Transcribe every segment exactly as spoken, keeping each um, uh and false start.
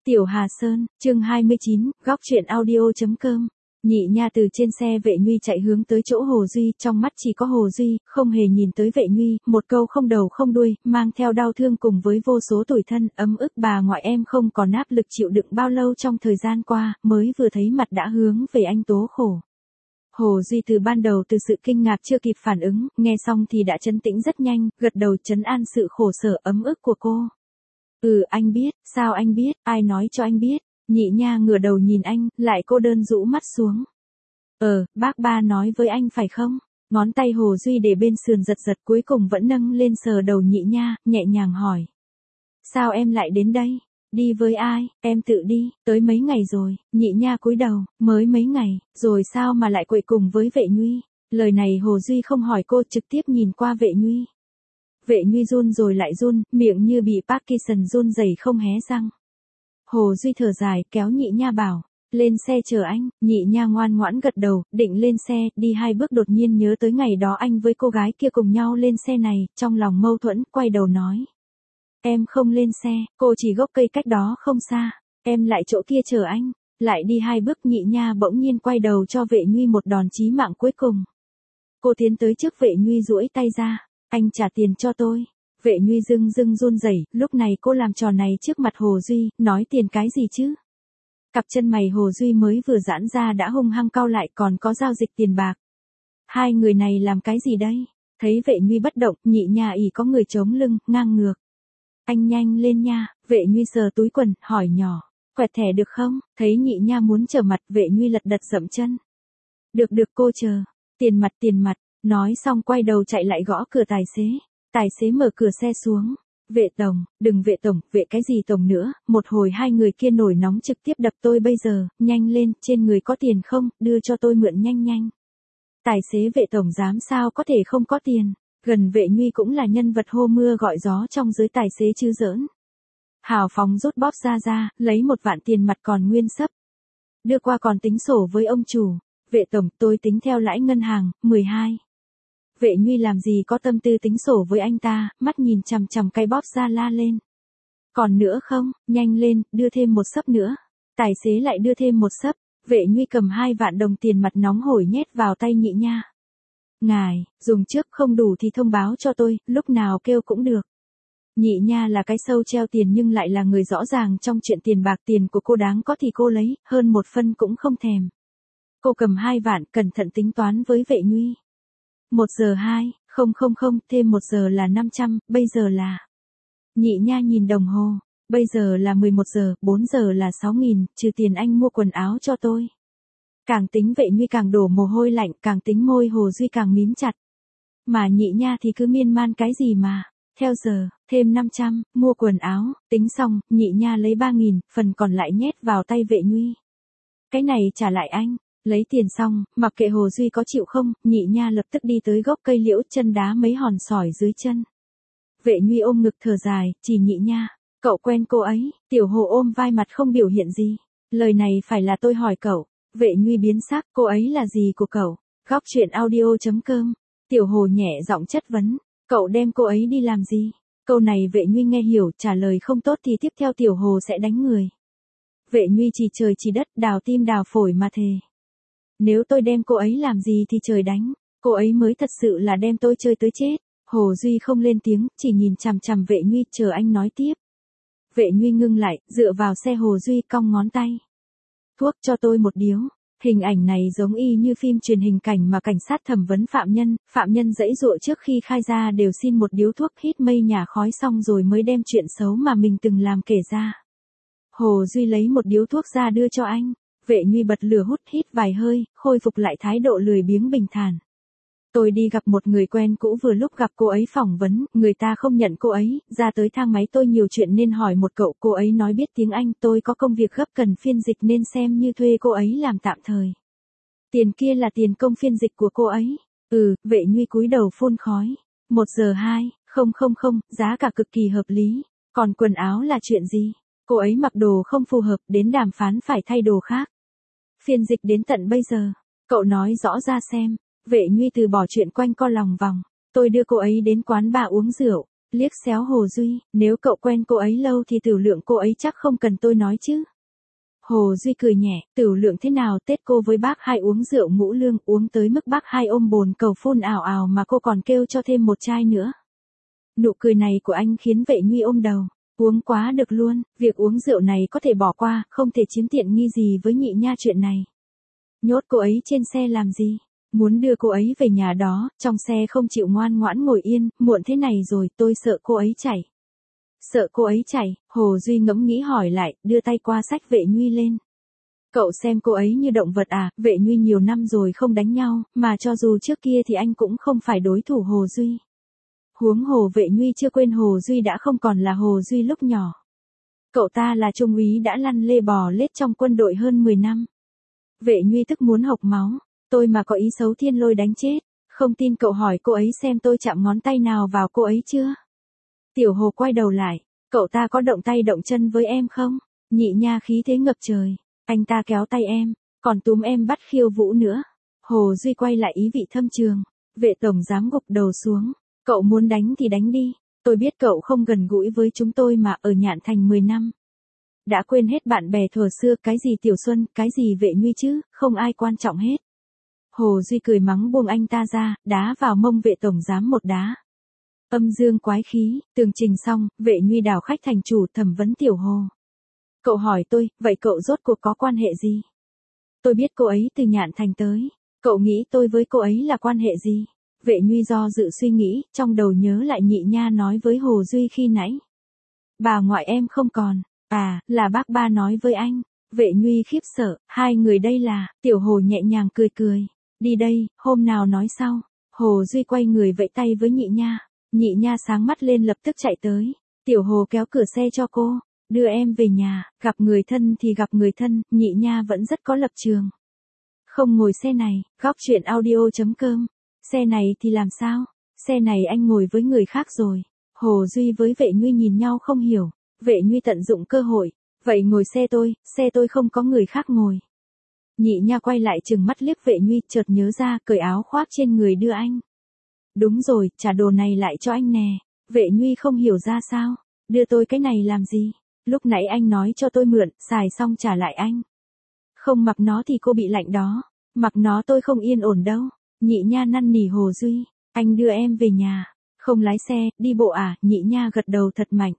Tiểu Hà Sơn, chương hai mươi chín, góc truyện audio.com. Nhị Nha từ trên xe Vệ Nhuy chạy hướng tới chỗ Hồ Duy, trong mắt chỉ có Hồ Duy, không hề nhìn tới Vệ Nhuy, một câu không đầu không đuôi, mang theo đau thương cùng với vô số tủi thân, ấm ức bà ngoại em không còn áp lực chịu đựng bao lâu trong thời gian qua, mới vừa thấy mặt đã hướng về anh tố khổ. Hồ Duy từ ban đầu từ sự kinh ngạc chưa kịp phản ứng, nghe xong thì đã trấn tĩnh rất nhanh, gật đầu trấn an sự khổ sở ấm ức của cô. Ừ, anh biết, sao anh biết, ai nói cho anh biết? Nhị Nha ngửa đầu nhìn anh, lại cô đơn rũ mắt xuống. Ờ, bác ba nói với anh phải không? Ngón tay Hồ Duy để bên sườn giật giật cuối cùng vẫn nâng lên sờ đầu Nhị Nha, nhẹ nhàng hỏi. Sao em lại đến đây? Đi với ai? Em tự đi, tới mấy ngày rồi? Nhị Nha cúi đầu, mới mấy ngày, rồi sao mà lại quậy cùng với Vệ Nhuy? Lời này Hồ Duy không hỏi cô, trực tiếp nhìn qua Vệ Nhuy. Vệ Nhuy run rồi lại run, miệng như bị Parkinson run rẩy không hé răng. Hồ Duy thở dài, kéo Nhị Nha bảo, lên xe chờ anh. Nhị Nha ngoan ngoãn gật đầu, định lên xe, đi hai bước đột nhiên nhớ tới ngày đó anh với cô gái kia cùng nhau lên xe này, trong lòng mâu thuẫn, quay đầu nói. Em không lên xe, cô chỉ gốc cây cách đó không xa, em lại chỗ kia chờ anh. Lại đi hai bước Nhị Nha bỗng nhiên quay đầu cho Vệ Nhuy một đòn chí mạng cuối cùng. Cô tiến tới trước Vệ Nhuy duỗi tay ra. Anh trả tiền cho tôi. Vệ Nhuy dưng dưng run rẩy, lúc này cô làm trò này trước mặt Hồ Duy, nói tiền cái gì chứ? Cặp chân mày Hồ Duy mới vừa giãn ra đã hung hăng cau lại, còn có giao dịch tiền bạc. Hai người này làm cái gì đây? Thấy Vệ Nhuy bất động, Nhị Nha ỉ có người chống lưng, ngang ngược. Anh nhanh lên nha. Vệ Nhuy sờ túi quần, hỏi nhỏ, quẹt thẻ được không? Thấy Nhị Nha muốn trở mặt, Vệ Nhuy lật đật dậm chân. Được được cô chờ. Tiền mặt tiền mặt. Nói xong quay đầu chạy lại gõ cửa tài xế. Tài xế mở cửa xe xuống. Vệ tổng, đừng vệ tổng, vệ cái gì tổng nữa, một hồi hai người kia nổi nóng trực tiếp đập tôi bây giờ, nhanh lên, trên người có tiền không, đưa cho tôi mượn nhanh nhanh. Tài xế Vệ tổng dám sao có thể không có tiền, gần Vệ Nhuy cũng là nhân vật hô mưa gọi gió trong giới tài xế chứ giỡn. Hào phóng rút bóp ra ra, lấy một vạn tiền mặt còn nguyên sấp. Đưa qua còn tính sổ với ông chủ. Vệ tổng, tôi tính theo lãi ngân hàng, mười hai. Vệ Nhuy làm gì có tâm tư tính sổ với anh ta, mắt nhìn chằm chằm cái bóp ra la lên. Còn nữa không, nhanh lên, đưa thêm một xấp nữa. Tài xế lại đưa thêm một xấp, Vệ Nhuy cầm hai vạn đồng tiền mặt nóng hổi nhét vào tay Nhị Nha. Ngài, dùng trước không đủ thì thông báo cho tôi, lúc nào kêu cũng được. Nhị Nha là cái sâu treo tiền nhưng lại là người rõ ràng trong chuyện tiền bạc, tiền của cô đáng có thì cô lấy, hơn một phân cũng không thèm. Cô cầm hai vạn, cẩn thận tính toán với Vệ Nhuy. Một giờ hai, không không không, thêm một giờ là năm trăm, bây giờ là. Nhị Nha nhìn đồng hồ, bây giờ là mười một giờ, bốn giờ là sáu nghìn, trừ tiền anh mua quần áo cho tôi. Càng tính Vệ Nhuy càng đổ mồ hôi lạnh, càng tính môi Hồ Duy càng mím chặt. Mà Nhị Nha thì cứ miên man cái gì mà, theo giờ, thêm năm trăm, mua quần áo, tính xong, Nhị Nha lấy ba nghìn, phần còn lại nhét vào tay Vệ Nhuy. Cái này trả lại anh. Lấy tiền xong, mặc kệ Hồ Duy có chịu không, Nhị Nha lập tức đi tới gốc cây liễu, chân đá mấy hòn sỏi dưới chân. Vệ Nhuy ôm ngực thở dài, chỉ Nhị Nha, cậu quen cô ấy. Tiểu Hồ ôm vai mặt không biểu hiện gì. Lời này phải là tôi hỏi cậu. Vệ Nhuy biến sắc, cô ấy là gì của cậu? Góc truyện audio.com. Tiểu Hồ nhẹ giọng chất vấn, cậu đem cô ấy đi làm gì? Câu này Vệ Nhuy nghe hiểu, trả lời không tốt thì tiếp theo Tiểu Hồ sẽ đánh người. Vệ Nhuy chỉ trời chỉ đất, đào tim đào phổi mà thề. Nếu tôi đem cô ấy làm gì thì trời đánh, cô ấy mới thật sự là đem tôi chơi tới chết. Hồ Duy không lên tiếng, chỉ nhìn chằm chằm Vệ Nhuy, chờ anh nói tiếp. Vệ Nhuy ngưng lại, dựa vào xe Hồ Duy cong ngón tay. Thuốc cho tôi một điếu. Hình ảnh này giống y như phim truyền hình cảnh mà cảnh sát thẩm vấn phạm nhân, phạm nhân giãy giụa trước khi khai ra đều xin một điếu thuốc, hít mây nhả khói xong rồi mới đem chuyện xấu mà mình từng làm kể ra. Hồ Duy lấy một điếu thuốc ra đưa cho anh. Vệ Nhuy bật lửa hút hít vài hơi, khôi phục lại thái độ lười biếng bình thản. Tôi đi gặp một người quen cũ, vừa lúc gặp cô ấy phỏng vấn, người ta không nhận cô ấy, ra tới thang máy tôi nhiều chuyện nên hỏi một cậu, cô ấy nói biết tiếng Anh, tôi có công việc gấp cần phiên dịch nên xem như thuê cô ấy làm tạm thời. Tiền kia là tiền công phiên dịch của cô ấy. Ừ, Vệ Nhuy cúi đầu phun khói. Một giờ hai, không không không, giá cả cực kỳ hợp lý. Còn quần áo là chuyện gì? Cô ấy mặc đồ không phù hợp, đến đàm phán phải thay đồ khác. Phiên dịch đến tận bây giờ, cậu nói rõ ra xem. Vệ Nhuy từ bỏ chuyện quanh co lòng vòng. Tôi đưa cô ấy đến quán bar uống rượu. liếc xéo Hồ Duy, nếu cậu quen cô ấy lâu thì tiểu lượng cô ấy chắc không cần tôi nói chứ. Hồ Duy cười nhẹ, tiểu lượng thế nào, Tết cô với bác hai uống rượu ngũ lương, uống tới mức bác hai ôm bồn cầu phun ào ào mà cô còn kêu cho thêm một chai nữa. Nụ cười này của anh khiến Vệ Nhuy ôm đầu, uống quá được luôn, việc uống rượu này có thể bỏ qua, không thể chiếm tiện nghi gì với nhị nha chuyện này. Nhốt cô ấy trên xe làm gì? Muốn đưa cô ấy về nhà đó, trong xe không chịu ngoan ngoãn ngồi yên, muộn thế này rồi, tôi sợ cô ấy chạy. Sợ cô ấy chạy, Hồ Duy ngẫm nghĩ hỏi lại, đưa tay qua xách Vệ Nhuy lên. Cậu xem cô ấy như động vật à, Vệ Nhuy nhiều năm rồi không đánh nhau, mà cho dù trước kia thì anh cũng không phải đối thủ Hồ Duy. Huống hồ Vệ Nhuy chưa quên Hồ Duy đã không còn là Hồ Duy lúc nhỏ. Cậu ta là trung úy đã lăn lê bò lết trong quân đội hơn mười năm. Vệ Nhuy tức muốn hộc máu, tôi mà có ý xấu thiên lôi đánh chết, không tin cậu hỏi cô ấy xem tôi chạm ngón tay nào vào cô ấy chưa. Tiểu Hồ quay đầu lại, cậu ta có động tay động chân với em không? Nhị nha khí thế ngập trời, anh ta kéo tay em, còn túm em bắt khiêu vũ nữa. Hồ Duy quay lại ý vị thâm trường, Vệ tổng giám gục đầu xuống, cậu muốn đánh thì đánh đi, tôi biết cậu không gần gũi với chúng tôi mà ở Nhạn Thành mười năm. Đã quên hết bạn bè thuở xưa, cái gì Tiểu Xuân, cái gì Vệ Nhuy chứ, không ai quan trọng hết. Hồ Duy cười mắng buông anh ta ra, đá vào mông Vệ tổng giám một đá. Âm dương quái khí, tường trình xong, Vệ Nhuy đảo khách thành chủ thẩm vấn Tiểu Hồ. Cậu hỏi tôi, vậy cậu rốt cuộc có quan hệ gì? Tôi biết cô ấy từ Nhạn Thành tới, cậu nghĩ tôi với cô ấy là quan hệ gì? Vệ Nhuy do dự suy nghĩ, trong đầu nhớ lại nhị nha nói với Hồ Duy khi nãy. Bà ngoại em không còn, à, là bác ba nói với anh. Vệ Nhuy khiếp sợ, hai người đây là, Tiểu Hồ nhẹ nhàng cười cười. Đi đây, hôm nào nói sau. Hồ Duy quay người vẫy tay với nhị nha. Nhị nha sáng mắt lên lập tức chạy tới. Tiểu Hồ kéo cửa xe cho cô, đưa em về nhà, gặp người thân thì gặp người thân, nhị nha vẫn rất có lập trường. Không ngồi xe này, góc chuyện audio chấm com. Xe này thì làm sao? Xe này anh ngồi với người khác rồi. Hồ Duy với Vệ Nhuy nhìn nhau không hiểu. Vệ Nhuy tận dụng cơ hội. Vậy ngồi xe tôi, xe tôi không có người khác ngồi. Nhị nha quay lại trừng mắt liếc Vệ Nhuy, chợt nhớ ra, cởi áo khoác trên người đưa anh. Đúng rồi, trả đồ này lại cho anh nè. Vệ Nhuy không hiểu ra sao. Đưa tôi cái này làm gì? Lúc nãy anh nói cho tôi mượn, xài xong trả lại anh. Không mặc nó thì cô bị lạnh đó. Mặc nó tôi không yên ổn đâu. Nhị nha năn nỉ Hồ Duy. Anh đưa em về nhà. Không lái xe, đi bộ à? Nhị nha gật đầu thật mạnh.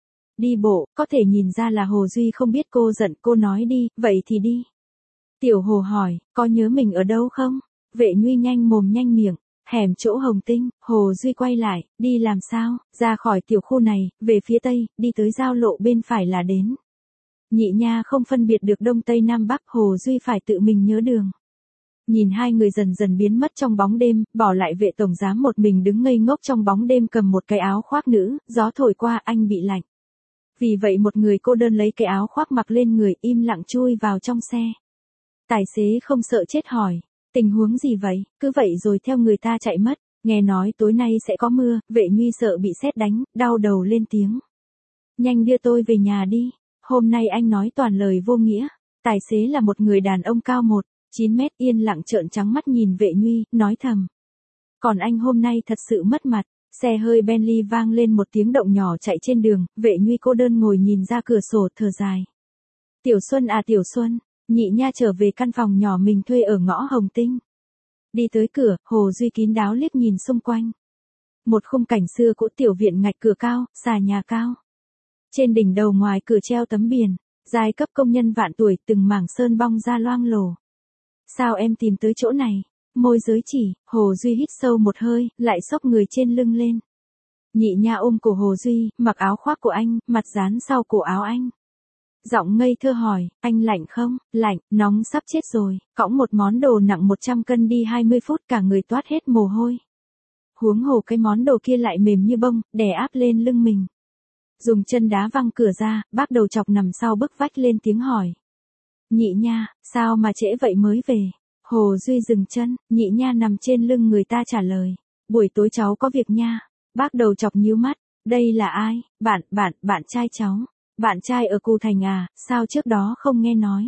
Đi bộ, có thể nhìn ra là Hồ Duy không biết cô giận, cô nói đi, vậy thì đi. Tiểu Hồ hỏi, có nhớ mình ở đâu không? Vệ Nhuy nhanh mồm nhanh miệng. Hẻm chỗ Hồng Tinh. Hồ Duy quay lại, đi làm sao? Ra khỏi tiểu khu này, về phía tây, đi tới giao lộ bên phải là đến. Nhị nha không phân biệt được đông tây nam bắc, Hồ Duy phải tự mình nhớ đường. Nhìn hai người dần dần biến mất trong bóng đêm, bỏ lại Vệ tổng giám một mình đứng ngây ngốc trong bóng đêm cầm một cái áo khoác nữ, gió thổi qua anh bị lạnh. Vì vậy một người cô đơn lấy cái áo khoác mặc lên người, im lặng chui vào trong xe. Tài xế không sợ chết hỏi, tình huống gì vậy, cứ vậy rồi theo người ta chạy mất, nghe nói tối nay sẽ có mưa, Vệ Nhuy sợ bị sét đánh, đau đầu lên tiếng. Nhanh đưa tôi về nhà đi, hôm nay anh nói toàn lời vô nghĩa. Tài xế là một người đàn ông cao một chín mét yên lặng trợn trắng mắt nhìn Vệ Nhuy, nói thầm. Còn anh hôm nay thật sự mất mặt. Xe hơi Bentley vang lên một tiếng động nhỏ chạy trên đường, Vệ Nhuy cô đơn ngồi nhìn ra cửa sổ thở dài. Tiểu Xuân à Tiểu Xuân, nhị nha trở về căn phòng nhỏ mình thuê ở ngõ Hồng Tinh. Đi tới cửa, Hồ Duy kín đáo liếc nhìn xung quanh. Một khung cảnh xưa cũ, tiểu viện ngạch cửa cao, xà nhà cao. Trên đỉnh đầu ngoài cửa treo tấm biển, giai cấp công nhân vạn tuổi, từng mảng sơn bong ra loang lổ. Sao em tìm tới chỗ này? Môi giới chỉ, Hồ Duy hít sâu một hơi, lại xốc người trên lưng lên. Nhị nha ôm cổ Hồ Duy, mặc áo khoác của anh, mặt dán sau cổ áo anh. Giọng ngây thơ hỏi, anh lạnh không? Lạnh, nóng sắp chết rồi, cõng một món đồ nặng một trăm cân đi hai mươi phút cả người toát hết mồ hôi. Huống hồ cái món đồ kia lại mềm như bông, đè áp lên lưng mình. Dùng chân đá văng cửa ra, bác đầu chọc nằm sau bức vách lên tiếng hỏi. Nhị nha, sao mà trễ vậy mới về? Hồ Duy dừng chân, nhị nha nằm trên lưng người ta trả lời. Buổi tối cháu có việc nha. Bác đầu chọc nhíu mắt, đây là ai? Bạn, bạn, bạn trai cháu. Bạn trai ở Cù Thành à, sao trước đó không nghe nói?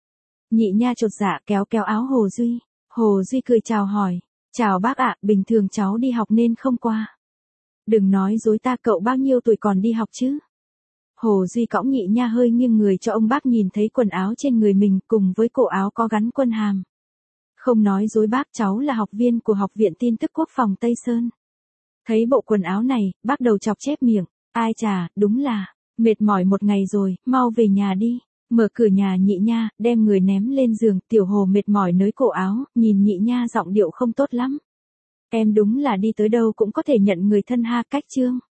Nhị nha chột dạ kéo kéo áo Hồ Duy. Hồ Duy cười chào hỏi. Chào bác ạ, bình thường cháu đi học nên không qua. Đừng nói dối ta, cậu bao nhiêu tuổi còn đi học chứ? Hồ Duy cõng Nhị Nha hơi nghiêng người cho ông bác nhìn thấy quần áo trên người mình cùng với cổ áo có gắn quân hàm. Không nói dối bác, cháu là học viên của Học viện Tin tức Quốc phòng Tây Sơn. Thấy bộ quần áo này, bác đầu chọc chép miệng, ai chà, đúng là, mệt mỏi một ngày rồi, mau về nhà đi. Mở cửa nhà Nhị Nha, đem người ném lên giường, Tiểu Hồ mệt mỏi nới cổ áo, nhìn Nhị Nha giọng điệu không tốt lắm. Em đúng là đi tới đâu cũng có thể nhận người thân ha, cách chương.